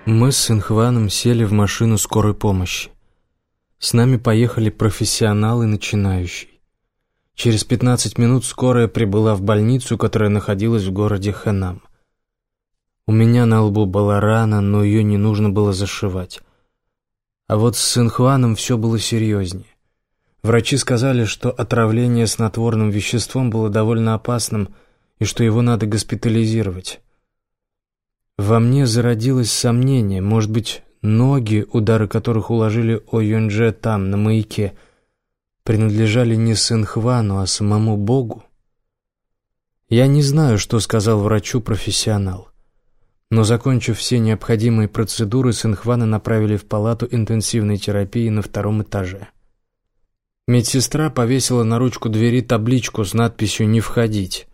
Мы с Синхваном сели в машину скорой помощи. С нами поехали профессионал и начинающий. Через 15 минут скорая прибыла в больницу, которая находилась в городе Хэнам. У меня на лбу была рана, но ее не нужно было зашивать. А вот с Синхваном все было серьезнее. Врачи сказали, что отравление снотворным веществом было довольно опасным и что его надо госпитализировать. Во мне зародилось сомнение, может быть, ноги, удары которых уложили О Юньже там, на маяке, принадлежали не Синхвану, а самому Богу? Я не знаю, что сказал врачу профессионал. Но, закончив все необходимые процедуры, Синхвана направили в палату интенсивной терапии на 2-м этаже. Медсестра повесила на ручку двери табличку с надписью «Не входить».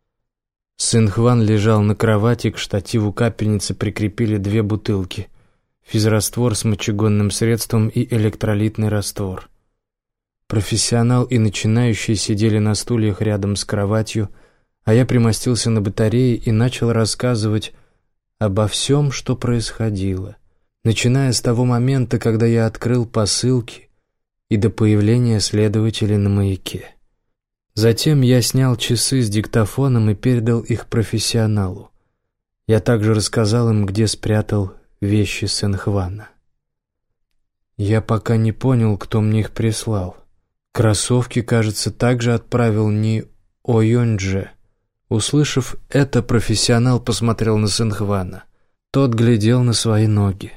Синхван лежал на кровати, к штативу капельницы прикрепили 2 бутылки: физраствор с мочегонным средством и электролитный раствор. Профессионал и начинающий сидели на стульях рядом с кроватью, а я примостился на батарее и начал рассказывать обо всем, что происходило, начиная с того момента, когда я открыл посылки, и до появления следователей на маяке. Затем я снял часы с диктофоном и передал их профессионалу. Я также рассказал им, где спрятал вещи Синхвана. Я пока не понял, кто мне их прислал. Кроссовки, кажется, также отправил не О Юньже. Услышав это, профессионал посмотрел на Синхвана. Тот глядел на свои ноги.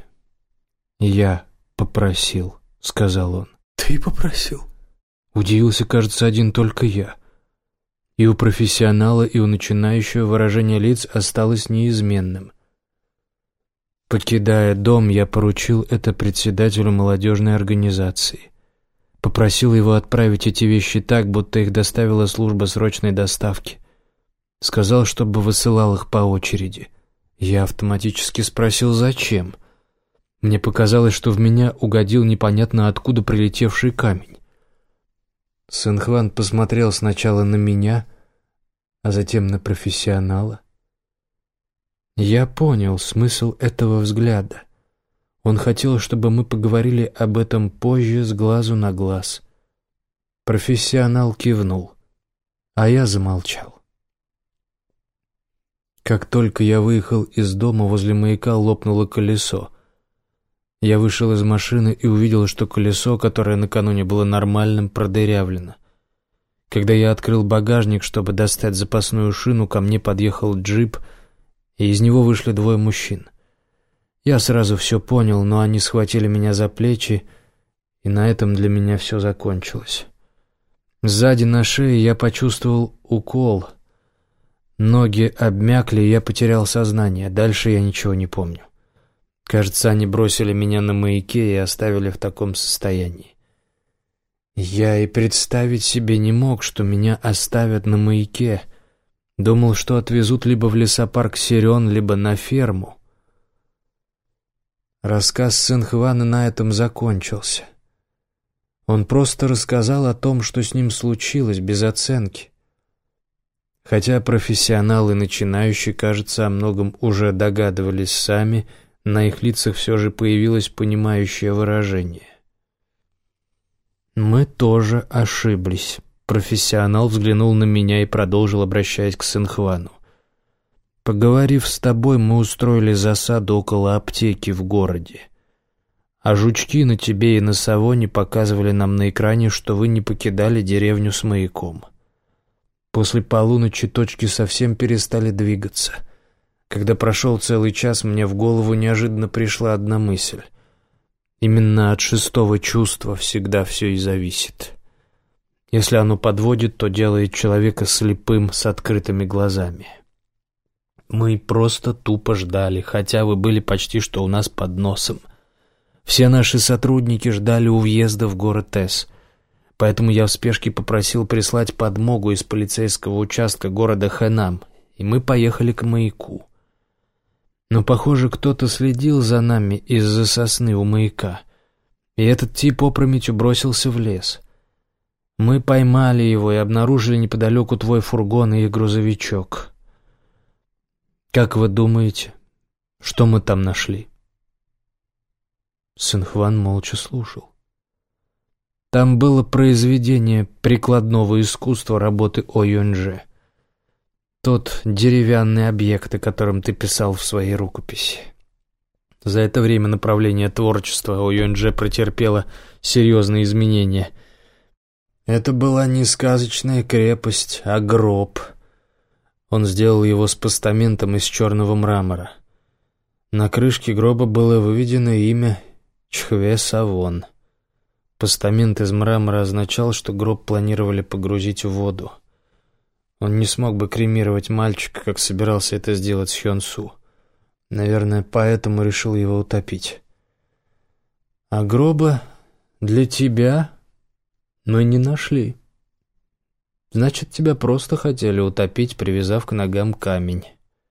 «Я попросил», — сказал он. «Ты попросил?» Удивился, кажется, один только я. И у профессионала, и у начинающего выражение лиц осталось неизменным. Покидая дом, я поручил это председателю молодежной организации. Попросил его отправить эти вещи так, будто их доставила служба срочной доставки. Сказал, чтобы высылал их по очереди. Я автоматически спросил, зачем. Мне показалось, что в меня угодил непонятно откуда прилетевший камень. Синхван посмотрел сначала на меня, а затем на профессионала. Я понял смысл этого взгляда. Он хотел, чтобы мы поговорили об этом позже с глазу на глаз. Профессионал кивнул, а я замолчал. Как только я выехал из дома, возле маяка лопнуло колесо. Я вышел из машины и увидел, что колесо, которое накануне было нормальным, продырявлено. Когда я открыл багажник, чтобы достать запасную шину, ко мне подъехал джип, и из него вышли 2 мужчин. Я сразу все понял, но они схватили меня за плечи, и на этом для меня все закончилось. Сзади на шее я почувствовал укол. Ноги обмякли, и я потерял сознание. Дальше я ничего не помню. Кажется, они бросили меня на маяке и оставили в таком состоянии. Я и представить себе не мог, что меня оставят на маяке. Думал, что отвезут либо в лесопарк Сирен, либо на ферму. Рассказ Синхвана на этом закончился. Он просто рассказал о том, что с ним случилось, без оценки. Хотя профессионалы и начинающие, кажется, о многом уже догадывались сами, на их лицах все же появилось понимающее выражение. «Мы тоже ошиблись». Профессионал взглянул на меня и продолжил, обращаясь к Синхвану. «Поговорив с тобой, мы устроили засаду около аптеки в городе. А жучки на тебе и на Савоне показывали нам на экране, что вы не покидали деревню с маяком. После полуночи точки совсем перестали двигаться. Когда прошел целый час, мне в голову неожиданно пришла одна мысль. Именно от 6-го чувства всегда все и зависит. Если оно подводит, то делает человека слепым с открытыми глазами. Мы просто тупо ждали, хотя вы были почти что у нас под носом. Все наши сотрудники ждали у въезда в город С. Поэтому я в спешке попросил прислать подмогу из полицейского участка города Хэнам, и мы поехали к маяку. Но, похоже, кто-то следил за нами из-за сосны у маяка, и этот тип опрометью бросился в лес. Мы поймали его и обнаружили неподалеку твой фургон и грузовичок. Как вы думаете, что мы там нашли?» Синхван молча слушал. Там было произведение прикладного искусства работы О Юньже. Тот деревянный объект, о котором ты писал в своей рукописи. За это время направление творчества О Юньже претерпело серьезные изменения. Это была не сказочная крепость, а гроб. Он сделал его с постаментом из черного мрамора. На крышке гроба было выведено имя Чхве Савон. Постамент из мрамора означал, что гроб планировали погрузить в воду. Он не смог бы кремировать мальчика, как собирался это сделать с Хён Су. Наверное, поэтому решил его утопить. А гроба для тебя мы не нашли. Значит, тебя просто хотели утопить, привязав к ногам камень.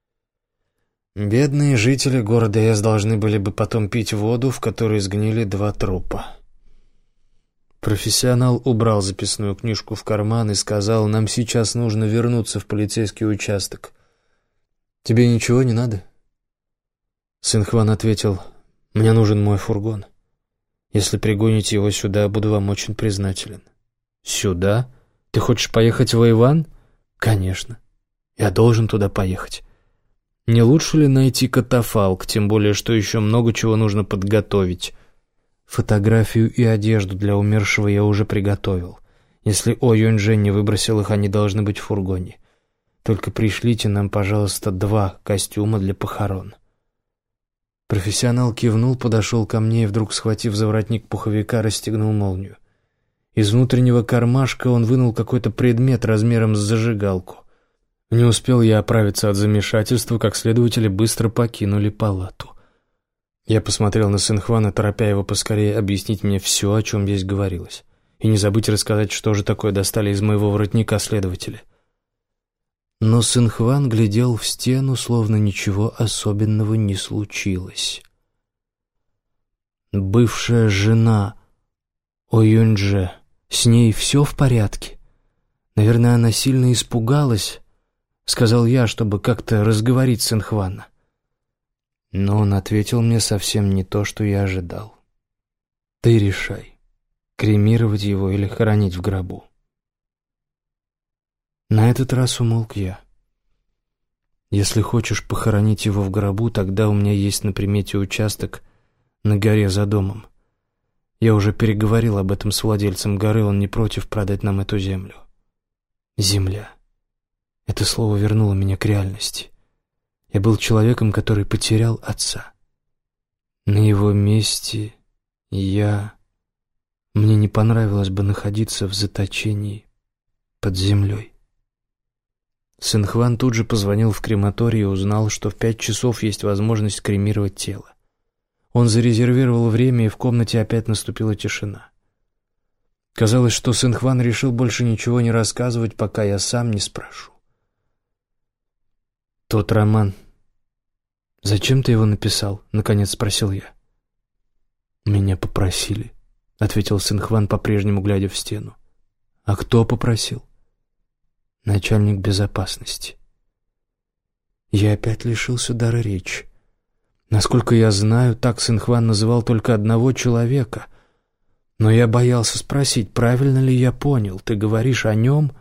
Бедные жители города Эс должны были бы потом пить воду, в которой сгнили 2 трупа. Профессионал убрал записную книжку в карман и сказал: «Нам сейчас нужно вернуться в полицейский участок. Тебе ничего не надо?» Синхван ответил: «Мне нужен мой фургон. Если пригоните его сюда, буду вам очень признателен». «Сюда? Ты хочешь поехать в Иван?» «Конечно. Я должен туда поехать. Не лучше ли найти катафалк, тем более, что еще много чего нужно подготовить? Фотографию и одежду для умершего я уже приготовил. Если О Юньже не выбросил их, они должны быть в фургоне. Только пришлите нам, пожалуйста, 2 костюма для похорон». Профессионал кивнул, подошел ко мне и, вдруг схватив за воротник пуховика, расстегнул молнию. Из внутреннего кармашка он вынул какой-то предмет размером с зажигалку. Не успел я оправиться от замешательства, как следователи быстро покинули палату. Я посмотрел на Синхвана, торопя его поскорее объяснить мне все, о чем здесь говорилось, и не забыть рассказать, что же такое достали из моего воротника следователи. Но Синхван глядел в стену, словно ничего особенного не случилось. Бывшая жена О Юньже, с ней все в порядке? Наверное, она сильно испугалась, сказал я, чтобы как-то разговорить Синхвана. Но он ответил мне совсем не то, что я ожидал. «Ты решай, кремировать его или хоронить в гробу». На этот раз умолк я. «Если хочешь похоронить его в гробу, тогда у меня есть на примете участок на горе за домом. Я уже переговорил об этом с владельцем горы, он не против продать нам эту землю». Земля. Это слово вернуло меня к реальности. Я был человеком, который потерял отца. На его месте мне не понравилось бы находиться в заточении под землей. Синхван тут же позвонил в крематорий и узнал, что в 5 часов есть возможность кремировать тело. Он зарезервировал время, и в комнате опять наступила тишина. Казалось, что Синхван решил больше ничего не рассказывать, пока я сам не спрошу. «Тот роман. Зачем ты его написал?» — наконец спросил я. «Меня попросили», — ответил Синхван, по-прежнему глядя в стену. «А кто попросил?» «Начальник безопасности». Я опять лишился дара речи. Насколько я знаю, так Синхван называл только одного человека. Но я боялся спросить, правильно ли я понял. Ты говоришь о нем?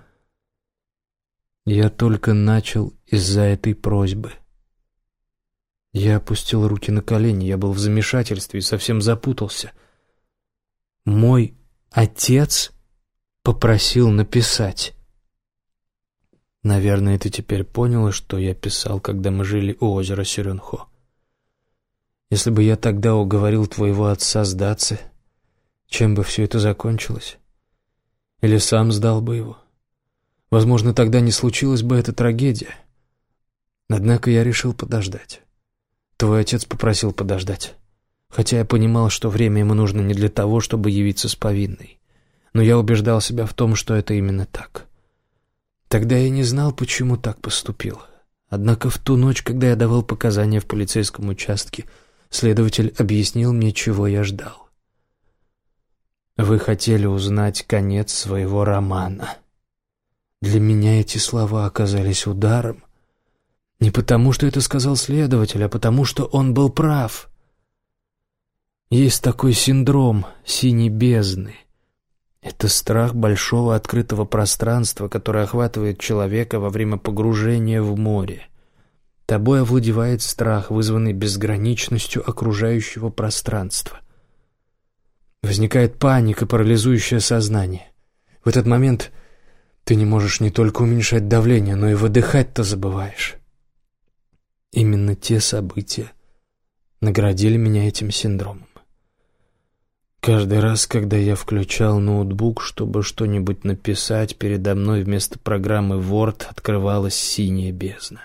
Я только начал из-за этой просьбы. Я опустил руки на колени, я был в замешательстве и совсем запутался. Мой отец попросил написать. Наверное, ты теперь поняла, что я писал, когда мы жили у озера Сюрюнхо. Если бы я тогда уговорил твоего отца сдаться, чем бы все это закончилось? Или сам сдал бы его? Возможно, тогда не случилась бы эта трагедия. Однако я решил подождать. Твой отец попросил подождать. Хотя я понимал, что время ему нужно не для того, чтобы явиться с повинной. Но я убеждал себя в том, что это именно так. Тогда я не знал, почему так поступил. Однако в ту ночь, когда я давал показания в полицейском участке, следователь объяснил мне, чего я ждал. Вы хотели узнать конец своего романа. Для меня эти слова оказались ударом. Не потому, что это сказал следователь, а потому, что он был прав. Есть такой синдром синей бездны. Это страх большого открытого пространства, которое охватывает человека во время погружения в море. Тобой овладевает страх, вызванный безграничностью окружающего пространства. Возникает паника, парализующая сознание. В этот момент ты не можешь не только уменьшать давление, но и выдыхать-то забываешь. Именно те события наградили меня этим синдромом. Каждый раз, когда я включал ноутбук, чтобы что-нибудь написать, передо мной вместо программы Word открывалась синяя бездна.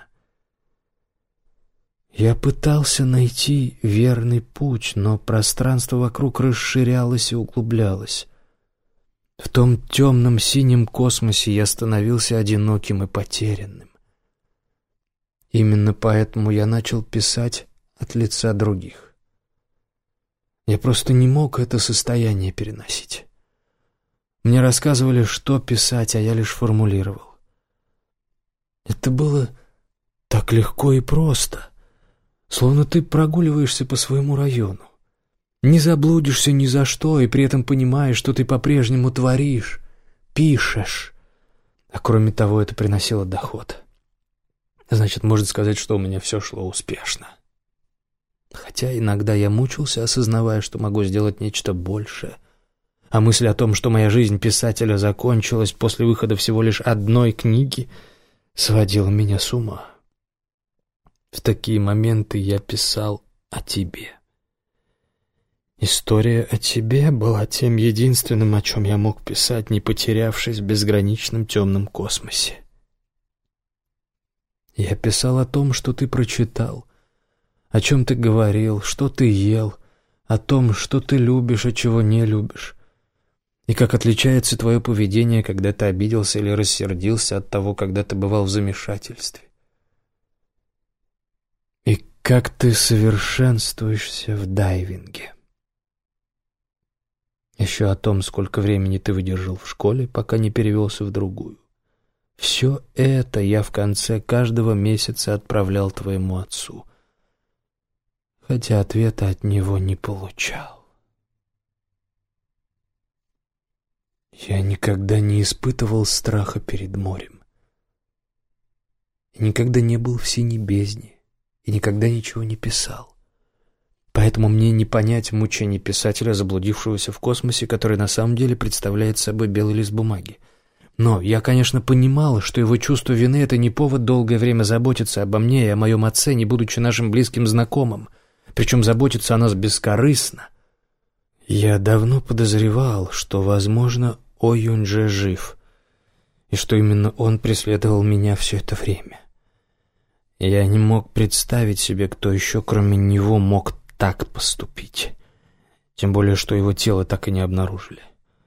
Я пытался найти верный путь, но пространство вокруг расширялось и углублялось. В том темном синем космосе я становился одиноким и потерянным. Именно поэтому я начал писать от лица других. Я просто не мог это состояние переносить. Мне рассказывали, что писать, а я лишь формулировал. Это было так легко и просто, словно ты прогуливаешься по своему району. Не заблудишься ни за что, и при этом понимаешь, что ты по-прежнему творишь, пишешь. А кроме того, это приносило доход. Значит, можно сказать, что у меня все шло успешно. Хотя иногда я мучился, осознавая, что могу сделать нечто большее. А мысль о том, что моя жизнь писателя закончилась после выхода всего лишь одной книги, сводила меня с ума. В такие моменты я писал о тебе. История о тебе была тем единственным, о чем я мог писать, не потерявшись в безграничном темном космосе. Я писал о том, что ты прочитал, о чем ты говорил, что ты ел, о том, что ты любишь, а чего не любишь, и как отличается твое поведение, когда ты обиделся или рассердился, от того, когда ты бывал в замешательстве. И как ты совершенствуешься в дайвинге. Еще о том, сколько времени ты выдержал в школе, пока не перевелся в другую. Все это я в конце каждого месяца отправлял твоему отцу, хотя ответа от него не получал. Я никогда не испытывал страха перед морем. Я никогда не был в синей бездне и никогда ничего не писал. Поэтому мне не понять мучений писателя, заблудившегося в космосе, который на самом деле представляет собой белый лист бумаги. Но я, конечно, понимал, что его чувство вины — это не повод долгое время заботиться обо мне и о моем отце, не будучи нашим близким знакомым. Причем заботиться о нас бескорыстно. Я давно подозревал, что, возможно, О Юнь-Дже жив, и что именно он преследовал меня все это время. Я не мог представить себе, кто еще, кроме него, мог так поступить. Тем более, что его тело так и не обнаружили.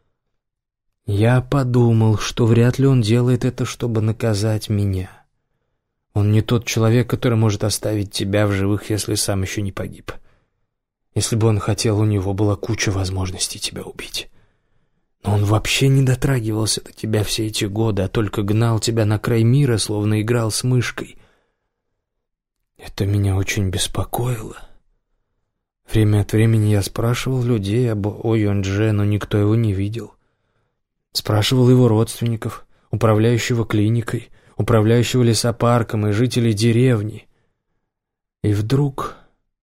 Я подумал, что вряд ли он делает это, чтобы наказать меня. Он не тот человек, который может оставить тебя в живых, если сам еще не погиб. Если бы он хотел, у него была куча возможностей тебя убить. Но он вообще не дотрагивался до тебя все эти годы, а только гнал тебя на край мира, словно играл с мышкой. Это меня очень беспокоило. Время от времени я спрашивал людей об О Юнь-Дже, но никто его не видел. Спрашивал его родственников, управляющего клиникой, управляющего лесопарком и жителей деревни. И вдруг...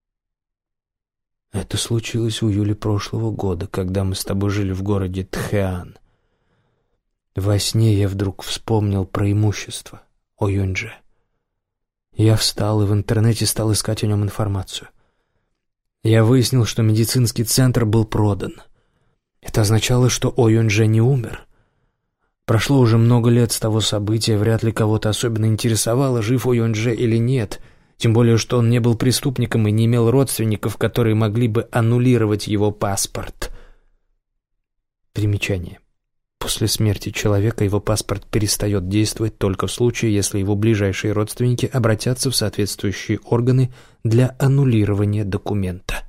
Это случилось в июле прошлого года, когда мы с тобой жили в городе Тхэан. Во сне я вдруг вспомнил про имущество О Юнь-Дже. Я встал и в интернете стал искать о нем информацию. Я выяснил, что медицинский центр был продан. Это означало, что О Юнь-Дже не умер. Прошло уже много лет с того события, вряд ли кого-то особенно интересовало, жив О Юнь-Дже или нет, тем более, что он не был преступником и не имел родственников, которые могли бы аннулировать его паспорт. Примечание. После смерти человека его паспорт перестает действовать только в случае, если его ближайшие родственники обратятся в соответствующие органы для аннулирования документа.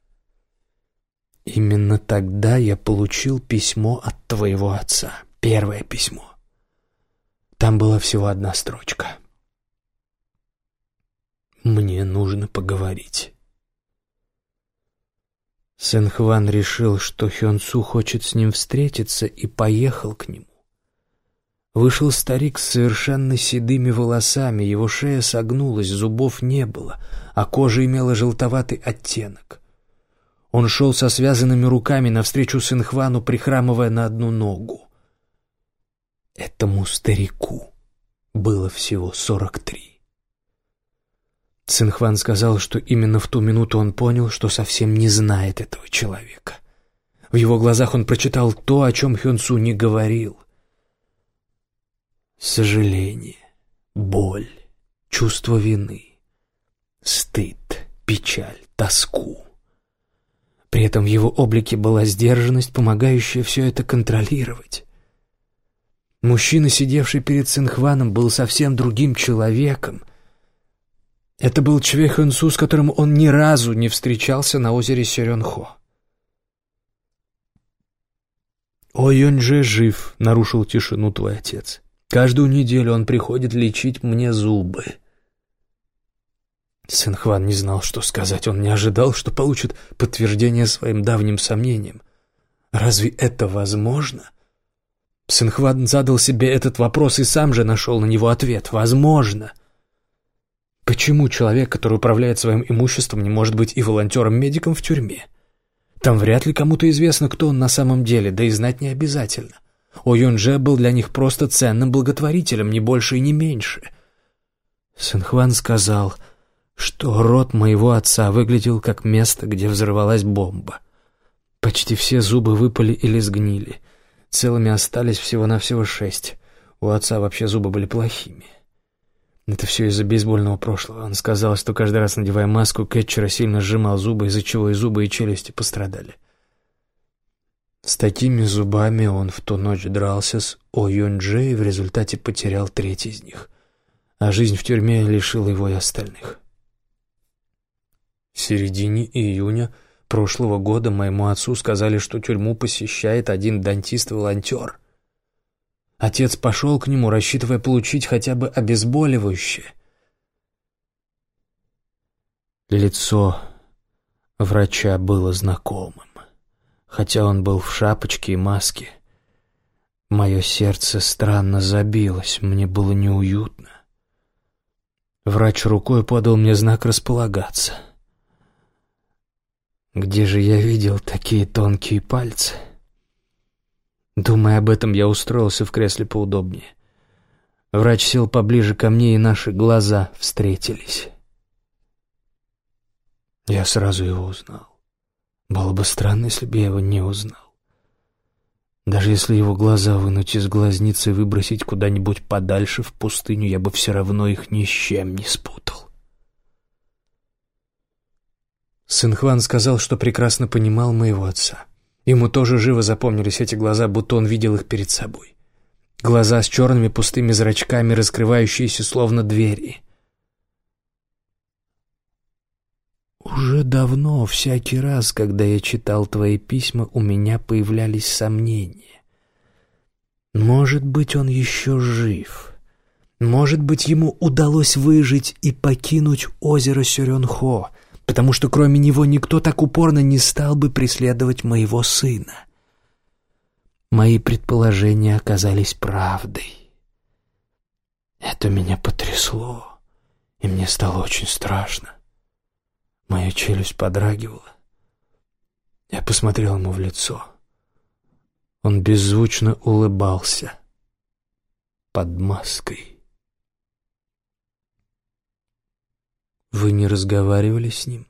Именно тогда я получил письмо от твоего отца. Первое письмо. Там была всего одна строчка. «Мне нужно поговорить». Сэн-Хван решил, что Хён-Су хочет с ним встретиться, и поехал к нему. Вышел старик с совершенно седыми волосами, его шея согнулась, зубов не было, а кожа имела желтоватый оттенок. Он шел со связанными руками навстречу Сэн-Хвану, прихрамывая на одну ногу. Этому старику было всего 43. Сэн-Хван сказал, что именно в ту минуту он понял, что совсем не знает этого человека. В его глазах он прочитал то, о чем Хён-Су не говорил. Сожаление, боль, чувство вины, стыд, печаль, тоску. При этом в его облике была сдержанность, помогающая все это контролировать. Мужчина, сидевший перед Сэн-Хваном, был совсем другим человеком. Это был Чве Хён-Су, с которым он ни разу не встречался на озере Сёрёнхо. «О Юнь-же жив», — нарушил тишину твой отец. «Каждую неделю он приходит лечить мне зубы». Сэн-Хван не знал, что сказать. Он не ожидал, что получит подтверждение своим давним сомнениям. Разве это возможно? Сэн-Хван задал себе этот вопрос и сам же нашел на него ответ. Возможно. Почему человек, который управляет своим имуществом, не может быть и волонтером-медиком в тюрьме? Там вряд ли кому-то известно, кто он на самом деле, да и знать не обязательно. О Юнь-же был для них просто ценным благотворителем, не больше и не меньше. Сэн-Хван сказал, что рот моего отца выглядел как место, где взорвалась бомба. Почти все зубы выпали или сгнили. Целыми остались всего-навсего 6. У отца вообще зубы были плохими. Это все из-за бейсбольного прошлого. Он сказал, что каждый раз, надевая маску, кетчера сильно сжимал зубы, из-за чего и зубы, и челюсти пострадали. С такими зубами он в ту ночь дрался с О Юнь-же и в результате потерял 3 из них. А жизнь в тюрьме лишила его и остальных. В середине июня прошлого года моему отцу сказали, что тюрьму посещает один дантист-волонтер. Отец пошел к нему, рассчитывая получить хотя бы обезболивающее. Лицо врача было знакомым. Хотя он был в шапочке и маске, мое сердце странно забилось, мне было неуютно. Врач рукой подал мне знак располагаться. Где же я видел такие тонкие пальцы? Думая об этом, я устроился в кресле поудобнее. Врач сел поближе ко мне, и наши глаза встретились. Я сразу его узнал. Было бы странно, если бы я его не узнал. Даже если его глаза вынуть из глазницы и выбросить куда-нибудь подальше в пустыню, я бы все равно их ни с чем не спутал. Сэн-Хван сказал, что прекрасно понимал моего отца. Ему тоже живо запомнились эти глаза, будто он видел их перед собой. Глаза с черными пустыми зрачками, раскрывающиеся словно двери. Уже давно, всякий раз, когда я читал твои письма, у меня появлялись сомнения. Может быть, он еще жив. Может быть, ему удалось выжить и покинуть озеро Сёрёнхо, потому что кроме него никто так упорно не стал бы преследовать моего сына. Мои предположения оказались правдой. Это меня потрясло, и мне стало очень страшно. Моя челюсть подрагивала. Я посмотрел ему в лицо. Он беззвучно улыбался под маской. Вы не разговаривали с ним?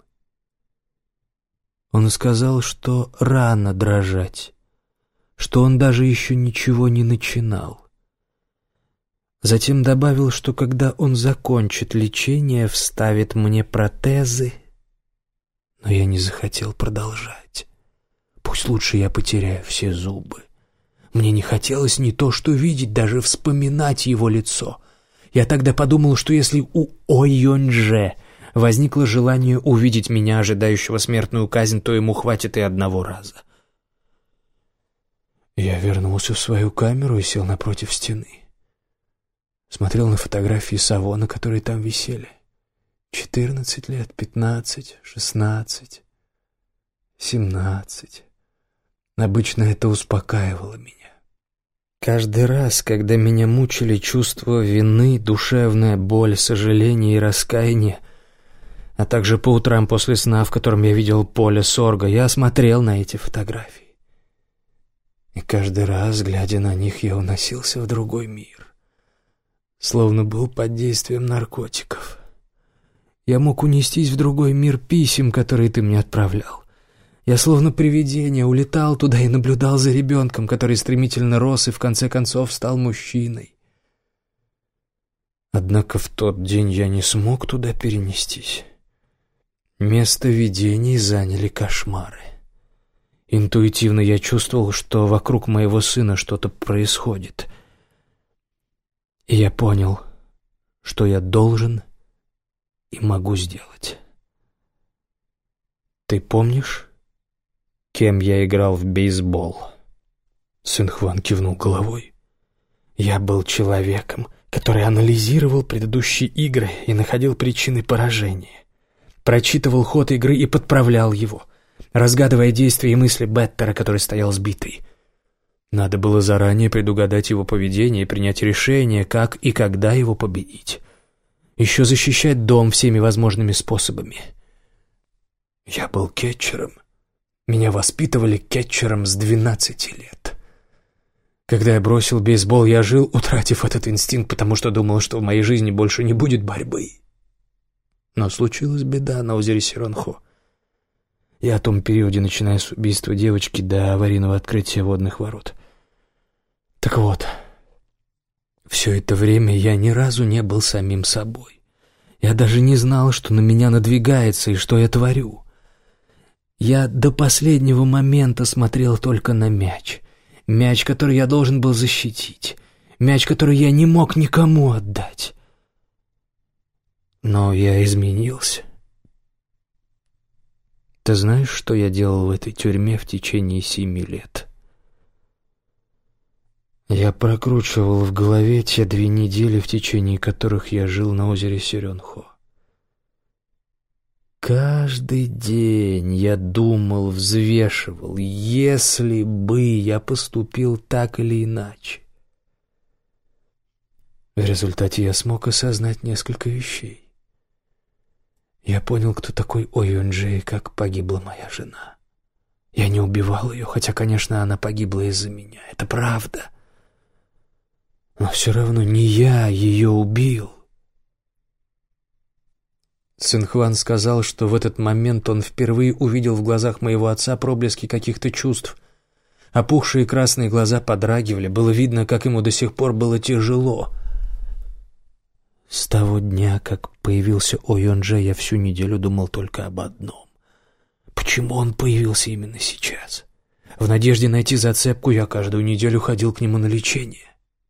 Он сказал, что рано дрожать, что он даже еще ничего не начинал. Затем добавил, что когда он закончит лечение, вставит мне протезы. Но я не захотел продолжать. Пусть лучше я потеряю все зубы. Мне не хотелось ни то что видеть, даже вспоминать его лицо. Я тогда подумал, что если у О Юнь-же возникло желание увидеть меня, ожидающего смертную казнь, то ему хватит и одного раза. Я вернулся в свою камеру и сел напротив стены. Смотрел на фотографии Савона, которые там висели. 14 лет, 15, 16, 17. Обычно это успокаивало меня. Каждый раз, когда меня мучили чувство вины, душевная боль, сожаление и раскаяние, а также по утрам после сна, в котором я видел поле сорга, я смотрел на эти фотографии. И каждый раз, глядя на них, я уносился в другой мир, словно был под действием наркотиков. Я мог унестись в другой мир писем, которые ты мне отправлял. Я словно привидение улетал туда и наблюдал за ребенком, который стремительно рос и в конце концов стал мужчиной. Однако в тот день я не смог туда перенестись. Место видений заняли кошмары. Интуитивно я чувствовал, что вокруг моего сына что-то происходит. И я понял, что я должен и могу сделать. Ты помнишь, кем я играл в бейсбол? Сын Хван кивнул головой. Я был человеком, который анализировал предыдущие игры и находил причины поражения. Прочитывал ход игры и подправлял его, разгадывая действия и мысли беттера, который стоял сбитый. Надо было заранее предугадать его поведение и принять решение, как и когда его победить. Еще защищать дом всеми возможными способами. Я был кетчером. Меня воспитывали кетчером с 12 лет. Когда я бросил бейсбол, я жил, утратив этот инстинкт, потому что думал, что в моей жизни больше не будет борьбы. Но случилась беда на озере Сиронхо. И о том периоде, начиная с убийства девочки до аварийного открытия водных ворот. Так вот, все это время я ни разу не был самим собой. Я даже не знал, что на меня надвигается и что я творю. Я до последнего момента смотрел только на мяч. Мяч, который я должен был защитить. Мяч, который я не мог никому отдать. Но я изменился. Ты знаешь, что я делал в этой тюрьме в течение 7 лет? Я прокручивал в голове те 2 недели, в течение которых я жил на озере Сиренхо. Каждый день я думал, взвешивал, если бы я поступил так или иначе. В результате я смог осознать несколько вещей. Я понял, кто такой О Юн-Джи и как погибла моя жена. Я не убивал ее, хотя, конечно, она погибла из-за меня. Это правда. Но все равно не я ее убил. Сын Хван сказал, что в этот момент он впервые увидел в глазах моего отца проблески каких-то чувств. Опухшие красные глаза подрагивали, было видно, как ему до сих пор было тяжело. С того дня, как появился О Юн-Дже, я всю неделю думал только об одном. Почему он появился именно сейчас? В надежде найти зацепку я каждую неделю ходил к нему на лечение.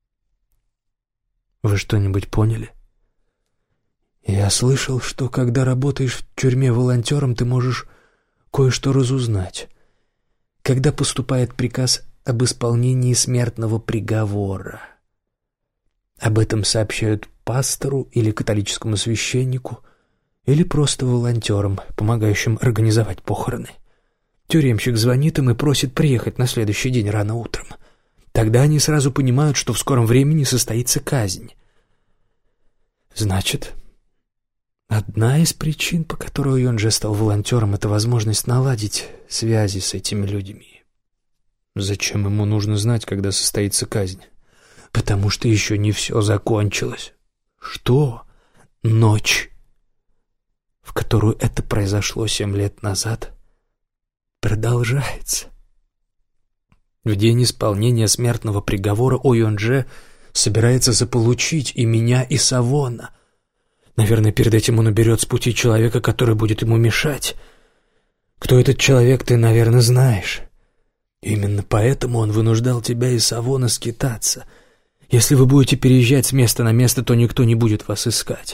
Вы что-нибудь поняли? Я слышал, что когда работаешь в тюрьме волонтером, ты можешь кое-что разузнать. Когда поступает приказ об исполнении смертного приговора. Об этом сообщают пастору или католическому священнику, или просто волонтерам, помогающим организовать похороны. Тюремщик звонит им и просит приехать на следующий день рано утром. Тогда они сразу понимают, что в скором времени состоится казнь. Значит, одна из причин, по которой Юн-Дже стал волонтером, это возможность наладить связи с этими людьми. Зачем ему нужно знать, когда состоится казнь? Потому что еще не все закончилось. Что? Ночь, в которую это произошло 7 лет назад, продолжается. В день исполнения смертного приговора О Юн-Дже собирается заполучить и меня, и Савона. Наверное, перед этим он уберет с пути человека, который будет ему мешать. Кто этот человек, ты, наверное, знаешь. Именно поэтому он вынуждал тебя и Савона скитаться. Если вы будете переезжать с места на место, то никто не будет вас искать.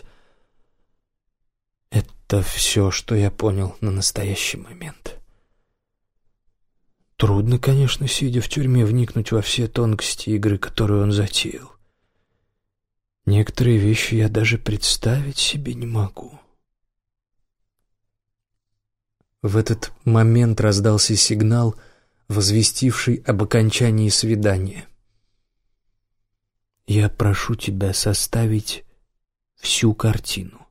Это все, что я понял на настоящий момент. Трудно, конечно, сидя в тюрьме, вникнуть во все тонкости игры, которую он затеял. Некоторые вещи я даже представить себе не могу. В этот момент раздался сигнал, возвестивший об окончании свидания. «Я прошу тебя составить всю картину.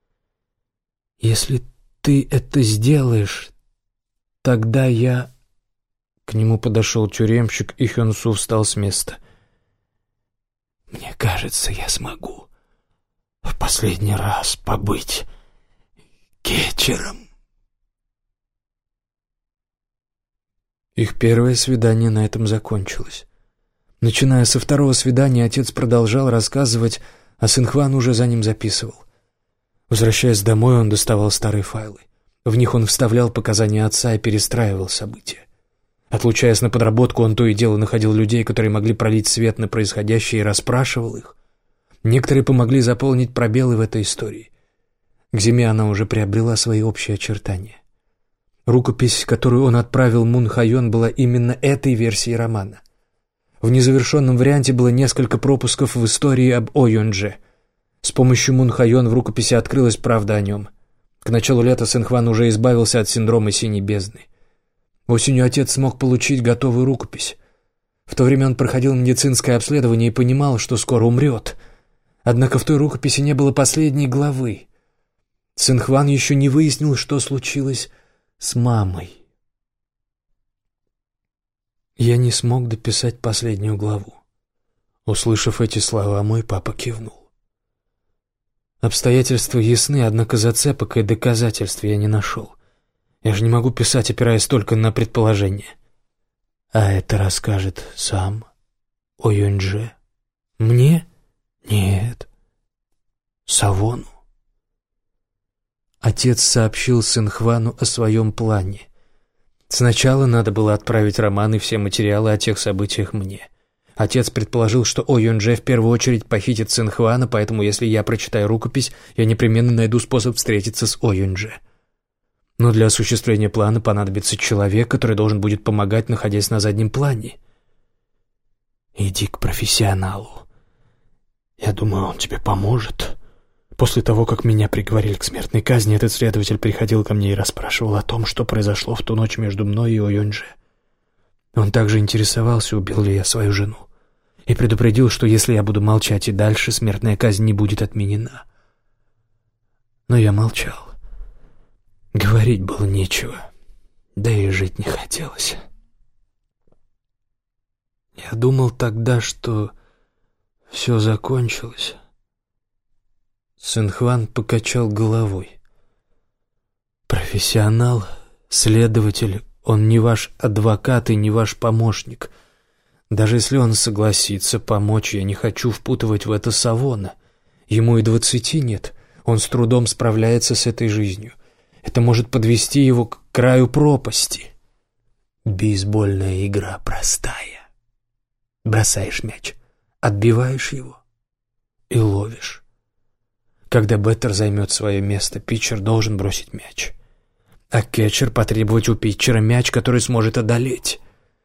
Если ты это сделаешь, тогда я...» К нему подошел тюремщик, и Хён-Су встал с места. «Мне кажется, я смогу в последний раз побыть кетчером». Их первое свидание на этом закончилось. Начиная со второго свидания, отец продолжал рассказывать, а Сын-Хван уже за ним записывал. Возвращаясь домой, он доставал старые файлы. В них он вставлял показания отца и перестраивал события. Отлучаясь на подработку, он то и дело находил людей, которые могли пролить свет на происходящее, и расспрашивал их. Некоторые помогли заполнить пробелы в этой истории. К зиме она уже приобрела свои общие очертания. Рукопись, которую он отправил Мун Хайон, была именно этой версией романа. В незавершенном варианте было несколько пропусков в истории об О Юн-дже. С помощью Мун Хайон в рукописи открылась правда о нем. К началу лета Сын-Хван уже избавился от синдрома синей бездны. Осенью отец смог получить готовую рукопись. В то время он проходил медицинское обследование и понимал, что скоро умрет. Однако в той рукописи не было последней главы. Сын-Хван еще не выяснил, что случилось с мамой. Я не смог дописать последнюю главу. Услышав эти слова, мой папа кивнул. Обстоятельства ясны, однако зацепок и доказательств я не нашел. Я же не могу писать, опираясь только на предположения. А это расскажет сам О Юн-дже. Мне? Нет. Савону. Отец сообщил Сын-Хвану о своем плане. Сначала надо было отправить роман и все материалы о тех событиях мне. Отец предположил, что О Юн-дже в первую очередь похитит Сын-Хвана, поэтому если я прочитаю рукопись, я непременно найду способ встретиться с О Юн-дже. Но для осуществления плана понадобится человек, который должен будет помогать, находясь на заднем плане. Иди к профессионалу. Я думаю, он тебе поможет. После того, как меня приговорили к смертной казни, этот следователь приходил ко мне и расспрашивал о том, что произошло в ту ночь между мной и О Юн-дже. Он также интересовался, убил ли я свою жену, и предупредил, что если я буду молчать и дальше, смертная казнь не будет отменена. Но я молчал. Говорить было нечего, да и жить не хотелось. Я думал тогда, что все закончилось. Сын-Хван покачал головой. Профессионал, следователь, он не ваш адвокат и не ваш помощник. Даже если он согласится помочь, я не хочу впутывать в это Савона. Ему и 20 нет, он с трудом справляется с этой жизнью. Это может подвести его к краю пропасти. Бейсбольная игра простая. Бросаешь мяч, отбиваешь его и ловишь. Когда бэттер займет свое место, питчер должен бросить мяч, а кетчер потребовать у питчера мяч, который сможет одолеть.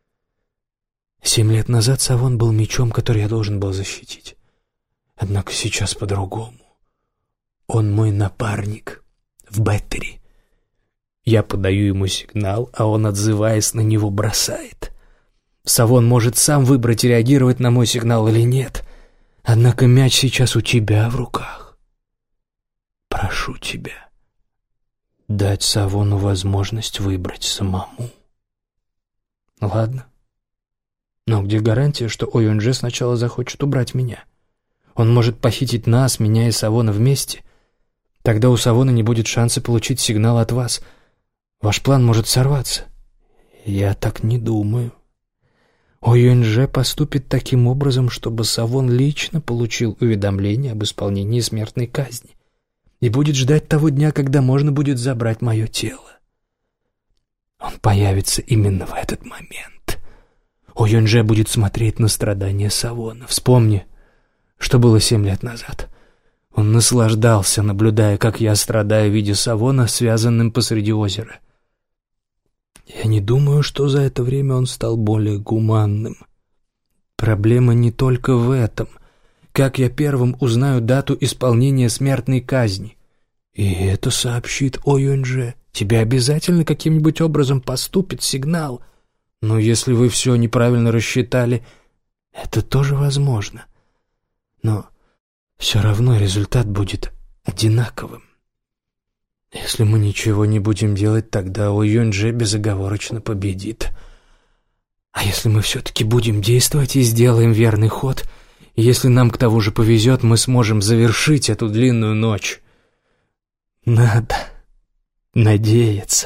7 лет назад Савон был мячом, который я должен был защитить. Однако сейчас по-другому. Он мой напарник в бэттере. Я подаю ему сигнал, а он, отзываясь на него, бросает. Савон может сам выбрать, реагировать на мой сигнал или нет. Однако мяч сейчас у тебя в руках. Прошу тебя дать Савону возможность выбрать самому. Ладно. Но где гарантия, что О Юн-дже сначала захочет убрать меня? Он может похитить нас, меня и Савона вместе. Тогда у Савона не будет шанса получить сигнал от вас. Ваш план может сорваться. Я так не думаю. О Юн-дже поступит таким образом, чтобы Савон лично получил уведомление об исполнении смертной казни и будет ждать того дня, когда можно будет забрать мое тело. Он появится именно в этот момент. О Юн-дже будет смотреть на страдания Савона. Вспомни, что было 7 лет назад. Он наслаждался, наблюдая, как я страдаю, видя Савона, связанным посреди озера. Я не думаю, что за это время он стал более гуманным. Проблема не только в этом. Как я первым узнаю дату исполнения смертной казни? И это сообщит О Юн-дже тебе обязательно каким-нибудь образом поступит сигнал. Но если вы все неправильно рассчитали, это тоже возможно. Но все равно результат будет одинаковым. Если мы ничего не будем делать, тогда О Юнь-Дже безоговорочно победит. А если мы все-таки будем действовать и сделаем верный ход, и если нам к тому же повезет, мы сможем завершить эту длинную ночь. Надо надеяться.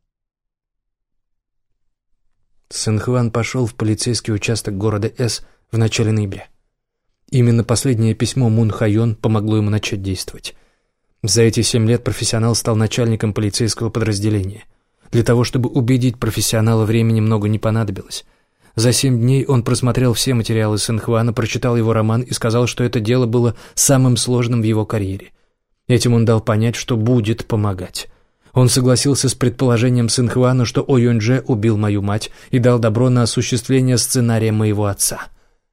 Сэн-Хван пошел в полицейский участок города С в начале ноября. Именно последнее письмо Мун Хайон помогло ему начать действовать. За эти 7 лет профессионал стал начальником полицейского подразделения. Для того, чтобы убедить профессионала, времени много не понадобилось. За 7 дней он просмотрел все материалы Сэн-Хвана, прочитал его роман и сказал, что это дело было самым сложным в его карьере. Этим он дал понять, что будет помогать. Он согласился с предположением Сэн-Хвана, что О Юнь-Дже убил мою мать, и дал добро на осуществление сценария моего отца.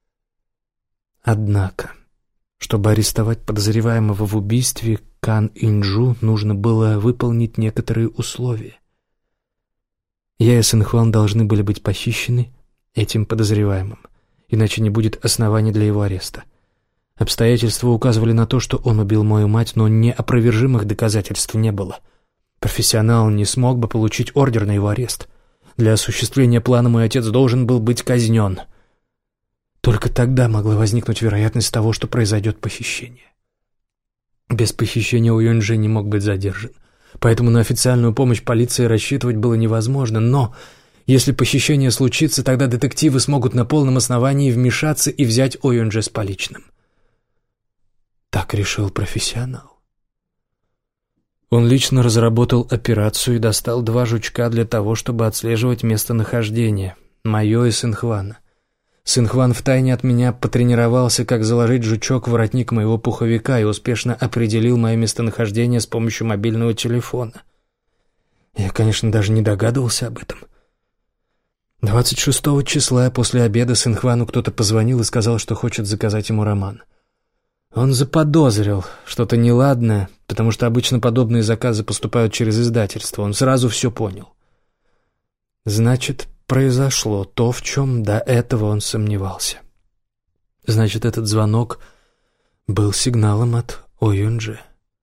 Однако, чтобы арестовать подозреваемого в убийстве Кан Инджу, нужно было выполнить некоторые условия. Я и Сэн-Хван должны были быть похищены этим подозреваемым, иначе не будет оснований для его ареста. Обстоятельства указывали на то, что он убил мою мать, но неопровержимых доказательств не было. Профессионал не смог бы получить ордер на его арест. Для осуществления плана мой отец должен был быть казнен. Только тогда могла возникнуть вероятность того, что произойдет похищение. Без похищения О Юнь-Дже не мог быть задержан, поэтому на официальную помощь полиции рассчитывать было невозможно, но если похищение случится, тогда детективы смогут на полном основании вмешаться и взять О Юнь-Дже с поличным. Так решил профессионал. Он лично разработал операцию и достал 2 жучка для того, чтобы отслеживать местонахождение, мое и Сэн-Хвана. Сэн-Хван втайне от меня потренировался, как заложить жучок в воротник моего пуховика и успешно определил мое местонахождение с помощью мобильного телефона. Я, конечно, даже не догадывался об этом. 26 числа после обеда Сэн-Хвану кто-то позвонил и сказал, что хочет заказать ему роман. Он заподозрил что-то неладное, потому что обычно подобные заказы поступают через издательство. Он сразу все понял. Значит, произошло то, в чем до этого он сомневался. Значит, этот звонок был сигналом от О Юнь-Дже.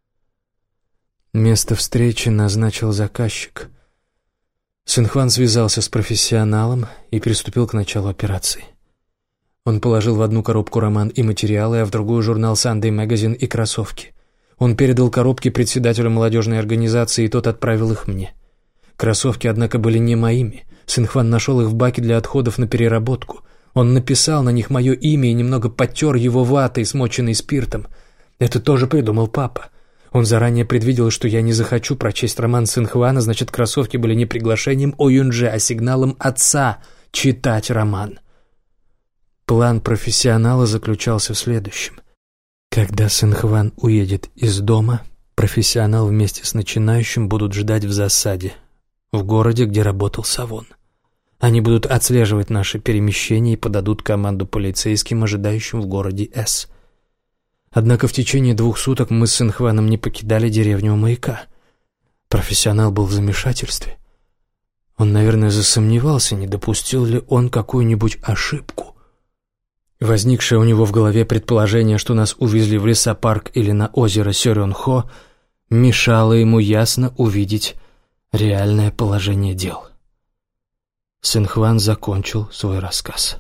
Место встречи назначил заказчик. Сэн-Хван связался с профессионалом и приступил к началу операции. Он положил в одну коробку роман и материалы, а в другую журнал Sunday Magazine и кроссовки. Он передал коробки председателю молодежной организации, и тот отправил их мне. Кроссовки, однако, были не моими. Сэн-Хван нашел их в баке для отходов на переработку. Он написал на них мое имя и немного подтер его ватой, смоченной спиртом. Это тоже придумал папа. Он заранее предвидел, что я не захочу прочесть роман Сэн-Хвана, значит, кроссовки были не приглашением О Юнь-Дже, а сигналом отца читать роман. План профессионала заключался в следующем. Когда Сэн-Хван уедет из дома, профессионал вместе с начинающим будут ждать в засаде, в городе, где работал Савон. Они будут отслеживать наши перемещения и подадут команду полицейским, ожидающим в городе С. Однако в течение 2 суток мы с Сэн-Хваном не покидали деревню у маяка. Профессионал был в замешательстве. Он, наверное, засомневался, не допустил ли он какую-нибудь ошибку. Возникшее у него в голове предположение, что нас увезли в лесопарк или на озеро Сёрёнхо, мешало ему ясно увидеть реальное положение дел. Сэн-Хван закончил свой рассказ.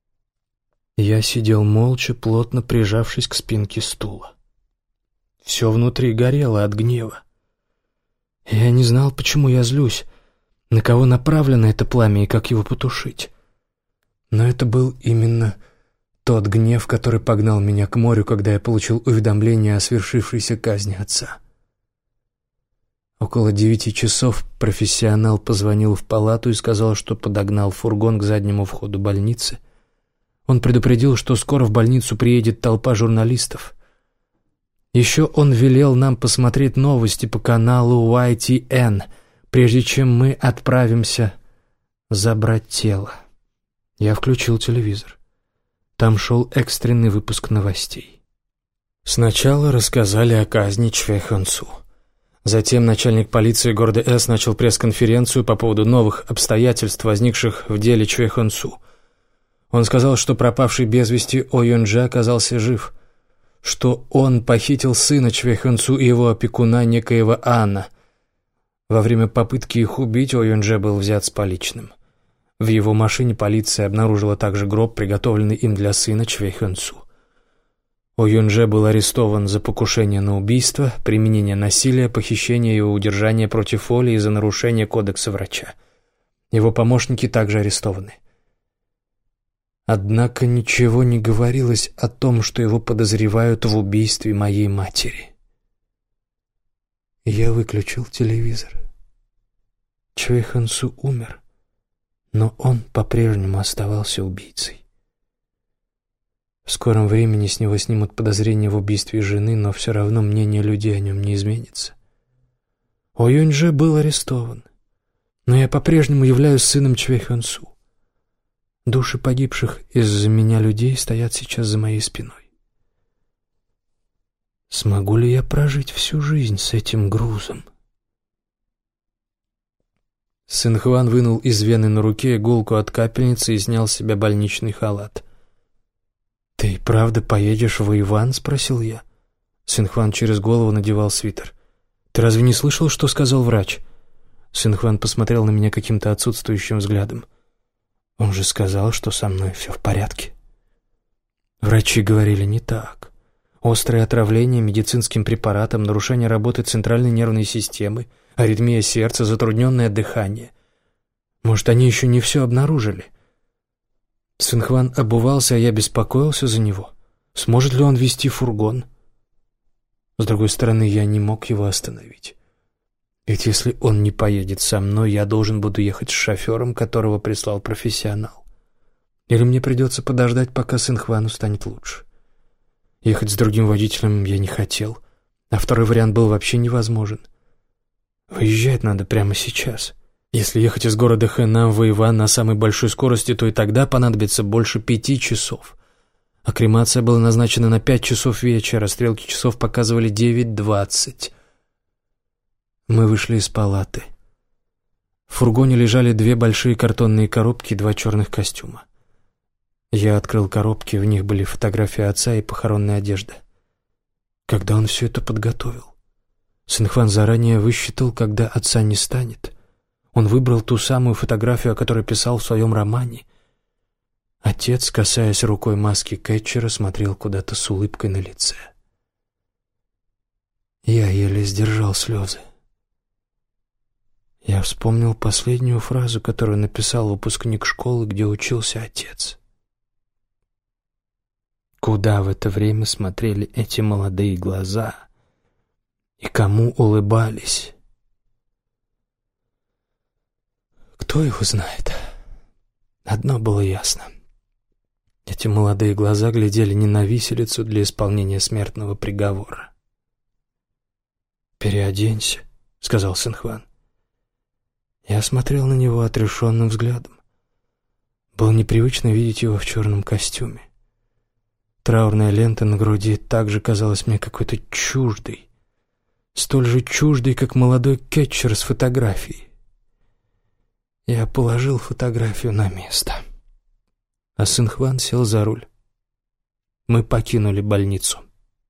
Я сидел молча, плотно прижавшись к спинке стула. Все внутри горело от гнева. Я не знал, почему я злюсь, на кого направлено это пламя и как его потушить. Но это был именно тот гнев, который погнал меня к морю, когда я получил уведомление о свершившейся казни отца. Около 9 часов профессионал позвонил в палату и сказал, что подогнал фургон к заднему входу больницы. Он предупредил, что скоро в больницу приедет толпа журналистов. Еще он велел нам посмотреть новости по каналу YTN, прежде чем мы отправимся забрать тело. Я включил телевизор. Там шел экстренный выпуск новостей. Сначала рассказали о казни Чвэ Хэн Су. Затем начальник полиции города С начал пресс-конференцию по поводу новых обстоятельств, возникших в деле Чве Хэн Су. Он сказал, что пропавший без вести О Юн Дже оказался жив, что он похитил сына Чве Хэн Су и его опекуна, некоего Анна. Во время попытки их убить О Юн Дже был взят с поличным. В его машине полиция обнаружила также гроб, приготовленный им для сына Чве Хэн Су. О Юн Дже был арестован за покушение на убийство, применение насилия, похищение и удержание против воли из-за нарушения кодекса врача. Его помощники также арестованы. Однако ничего не говорилось о том, что его подозревают в убийстве моей матери. Я выключил телевизор. Чве Хэн Су умер, но он по-прежнему оставался убийцей. В скором времени с него снимут подозрения в убийстве жены, но все равно мнение людей о нем не изменится. О Юн Дже был арестован, но я по-прежнему являюсь сыном Чве Хэн Су. Души погибших из-за меня людей стоят сейчас за моей спиной. Смогу ли я прожить всю жизнь с этим грузом? Сын Хван вынул из вены на руке иголку от капельницы и снял с себя больничный халат. «Ты правда поедешь в Иван?» — спросил я. Сын Хван через голову надевал свитер. «Ты разве не слышал, что сказал врач?» Сын Хван посмотрел на меня каким-то отсутствующим взглядом. «Он же сказал, что со мной все в порядке». Врачи говорили не так. Острое отравление медицинским препаратом, нарушение работы центральной нервной системы, аритмия сердца, затрудненное дыхание. Может, они еще не все обнаружили? Сын Хван обувался, а я беспокоился за него. Сможет ли он вести фургон? С другой стороны, я не мог его остановить. Ведь если он не поедет со мной, я должен буду ехать с шофером, которого прислал профессионал. Или мне придется подождать, пока сын Хвану станет лучше. Ехать с другим водителем я не хотел, а второй вариант был вообще невозможен. Выезжать надо прямо сейчас. Если ехать из города Хэнам в Иван на самой большой скорости, то и тогда понадобится больше 5 часов. А кремация была назначена на 5 часов вечера, стрелки часов показывали 9:20. Мы вышли из палаты. В фургоне лежали 2 большие картонные коробки и 2 черных костюма. Я открыл коробки, в них были фотографии отца и похоронная одежда. Когда он все это подготовил? Сын Хван заранее высчитал, когда отца не станет. Он выбрал ту самую фотографию, о которой писал в своем романе. Отец, касаясь рукой маски Кетчера, смотрел куда-то с улыбкой на лице. Я еле сдержал слезы. Я вспомнил последнюю фразу, которую написал выпускник школы, где учился отец. Куда в это время смотрели эти молодые глаза и кому улыбались? Кто его знает? Одно было ясно. Эти молодые глаза глядели не на виселицу для исполнения смертного приговора. «Переоденься», — сказал сын Хван. Я смотрел на него отрешенным взглядом. Было непривычно видеть его в черном костюме. Траурная лента на груди также казалась мне какой-то чуждой, столь же чуждой, как молодой Кетчер с фотографией. Я положил фотографию на место, а сын Хван сел за руль. Мы покинули больницу.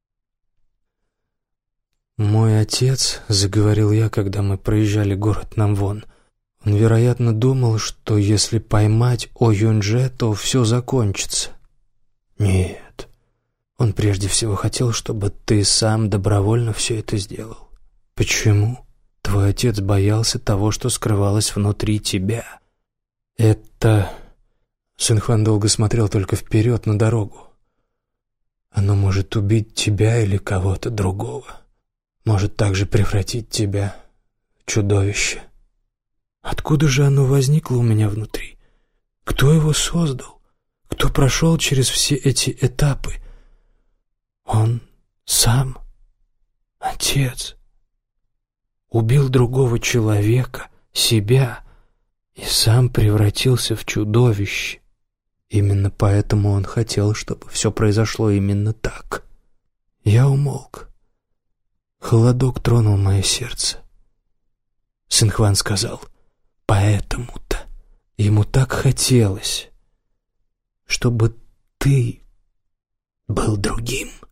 «Мой отец», — заговорил я, когда мы проезжали город Намвон, — «он, вероятно, думал, что если поймать О Юн Дже, то все закончится. Нет, он прежде всего хотел, чтобы ты сам добровольно все это сделал. Почему? Твой отец боялся того, что скрывалось внутри тебя. Это...» Сын Хван долго смотрел только вперед на дорогу. «Оно может убить тебя или кого-то другого. Может также превратить тебя в чудовище. Откуда же оно возникло у меня внутри? Кто его создал? Кто прошел через все эти этапы? Он сам, отец, убил другого человека, себя, и сам превратился в чудовище. Именно поэтому он хотел, чтобы все произошло именно так». Я умолк. Холодок тронул мое сердце. Синхван сказал: «Поэтому-то ему так хотелось, чтобы ты был другим».